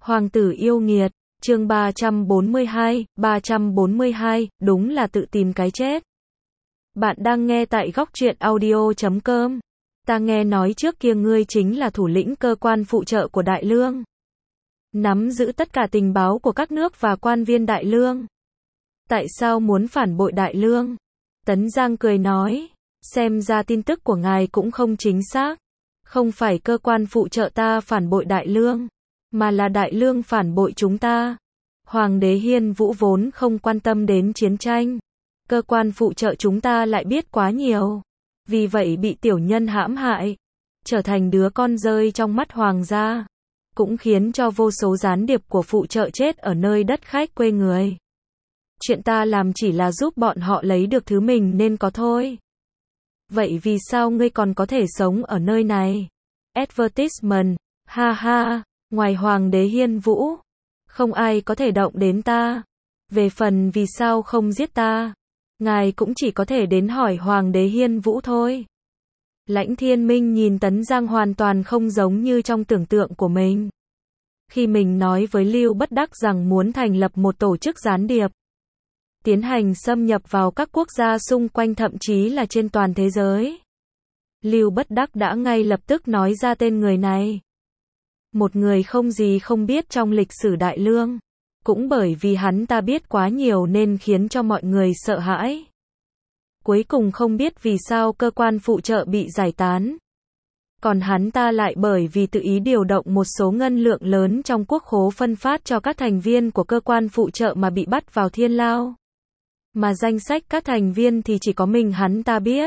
Hoàng tử yêu nghiệt, chương 342, đúng là tự tìm cái chết. Bạn đang nghe tại góc truyện audio.com. Ta nghe nói trước kia ngươi chính là thủ lĩnh cơ quan phụ trợ của Đại Lương. Nắm giữ tất cả tình báo của các nước và quan viên Đại Lương. Tại sao muốn phản bội Đại Lương? Tấn Giang cười nói, xem ra tin tức của ngài cũng không chính xác. Không phải cơ quan phụ trợ ta phản bội Đại Lương, mà là Đại Lương phản bội chúng ta. Hoàng đế Hiên Vũ vốn không quan tâm đến chiến tranh. Cơ quan phụ trợ chúng ta lại biết quá nhiều. Vì vậy bị tiểu nhân hãm hại, trở thành đứa con rơi trong mắt hoàng gia. Cũng khiến cho vô số gián điệp của phụ trợ chết ở nơi đất khách quê người. Chuyện ta làm chỉ là giúp bọn họ lấy được thứ mình nên có thôi. Vậy vì sao ngươi còn có thể sống ở nơi này? Advertisement, ha ha, ngoài Hoàng đế Hiên Vũ, không ai có thể động đến ta. Về phần vì sao không giết ta, ngài cũng chỉ có thể đến hỏi Hoàng đế Hiên Vũ thôi. Lãnh Thiên Minh nhìn Tấn Giang hoàn toàn không giống như trong tưởng tượng của mình. Khi mình nói với Lưu Bất Đắc rằng muốn thành lập một tổ chức gián điệp, tiến hành xâm nhập vào các quốc gia xung quanh thậm chí là trên toàn thế giới, Lưu Bất Đắc đã ngay lập tức nói ra tên người này. Một người không gì không biết trong lịch sử Đại Lương. Cũng bởi vì hắn ta biết quá nhiều nên khiến cho mọi người sợ hãi. Cuối cùng không biết vì sao cơ quan phụ trợ bị giải tán. Còn hắn ta lại bởi vì tự ý điều động một số ngân lượng lớn trong quốc khố phân phát cho các thành viên của cơ quan phụ trợ mà bị bắt vào thiên lao. Mà danh sách các thành viên thì chỉ có mình hắn ta biết.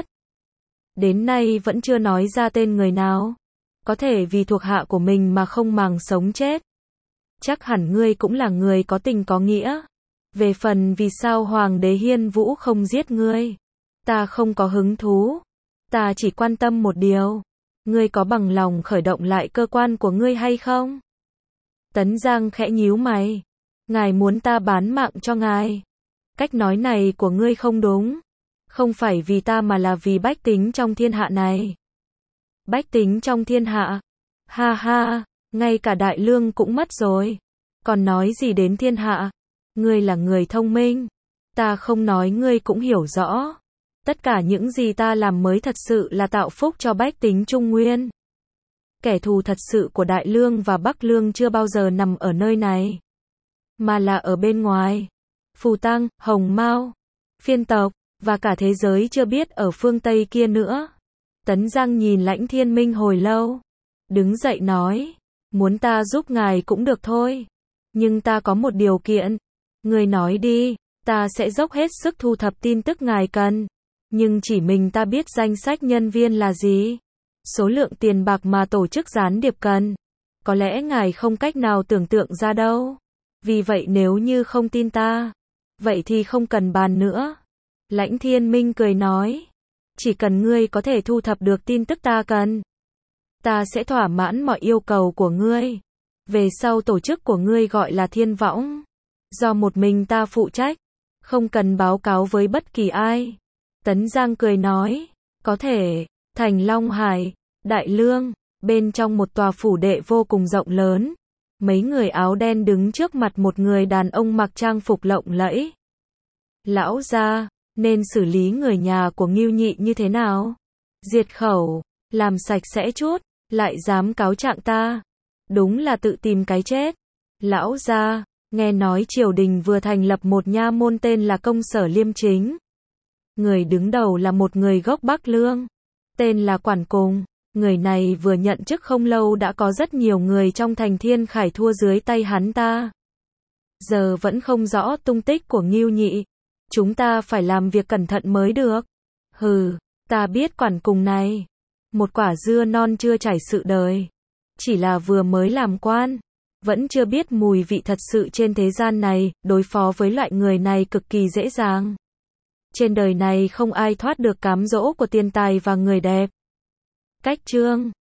Đến nay vẫn chưa nói ra tên người nào. Có thể vì thuộc hạ của mình mà không màng sống chết. Chắc hẳn ngươi cũng là người có tình có nghĩa. Về phần vì sao Hoàng đế Hiên Vũ không giết ngươi, ta không có hứng thú. Ta chỉ quan tâm một điều. Ngươi có bằng lòng khởi động lại cơ quan của ngươi hay không? Tấn Giang khẽ nhíu mày. Ngài muốn ta bán mạng cho ngài. Cách nói này của ngươi không đúng. Không phải vì ta mà là vì bách tính trong thiên hạ này. Bách tính trong thiên hạ? Ha ha, ngay cả Đại Lương cũng mất rồi. Còn nói gì đến thiên hạ? Ngươi là người thông minh. Ta không nói ngươi cũng hiểu rõ. Tất cả những gì ta làm mới thật sự là tạo phúc cho bách tính Trung Nguyên. Kẻ thù thật sự của Đại Lương và Bắc Lương chưa bao giờ nằm ở nơi này, mà là ở bên ngoài. Phù Tăng, Hồng Mao, phiên tộc, và cả thế giới chưa biết ở phương Tây kia nữa. Tấn Giang nhìn Lãnh Thiên Minh hồi lâu. Đứng dậy nói, muốn ta giúp ngài cũng được thôi. Nhưng ta có một điều kiện. Người nói đi, ta sẽ dốc hết sức thu thập tin tức ngài cần. Nhưng chỉ mình ta biết danh sách nhân viên là gì. Số lượng tiền bạc mà tổ chức gián điệp cần. Có lẽ ngài không cách nào tưởng tượng ra đâu. Vì vậy nếu như không tin ta, vậy thì không cần bàn nữa. Lãnh Thiên Minh cười nói, chỉ cần ngươi có thể thu thập được tin tức ta cần, ta sẽ thỏa mãn mọi yêu cầu của ngươi. Về sau tổ chức của ngươi gọi là Thiên Võng, do một mình ta phụ trách, không cần báo cáo với bất kỳ ai. Tấn Giang cười nói, có thể. Thành Long Hải, Đại Lương, bên trong một tòa phủ đệ vô cùng rộng lớn, mấy người áo đen đứng trước mặt một người đàn ông mặc trang phục lộng lẫy. Lão gia, nên xử lý người nhà của Ngưu Nhị như thế nào? Diệt khẩu, làm sạch sẽ chút, lại dám cáo trạng ta. Đúng là tự tìm cái chết. Lão gia, nghe nói triều đình vừa thành lập một nha môn tên là Công Sở Liêm Chính. Người đứng đầu là một người gốc Bắc Lương, tên là Quản Cùng. Người này vừa nhận chức không lâu đã có rất nhiều người trong thành Thiên Khải thua dưới tay hắn ta. Giờ vẫn không rõ tung tích của Ngưu Nhị. Chúng ta phải làm việc cẩn thận mới được. Hừ, ta biết Quản Cùng này. Một quả dưa non chưa trải sự đời. Chỉ là vừa mới làm quan. Vẫn chưa biết mùi vị thật sự trên thế gian này. Đối phó với loại người này cực kỳ dễ dàng. Trên đời này không ai thoát được cám dỗ của tiền tài và người đẹp. Cách chương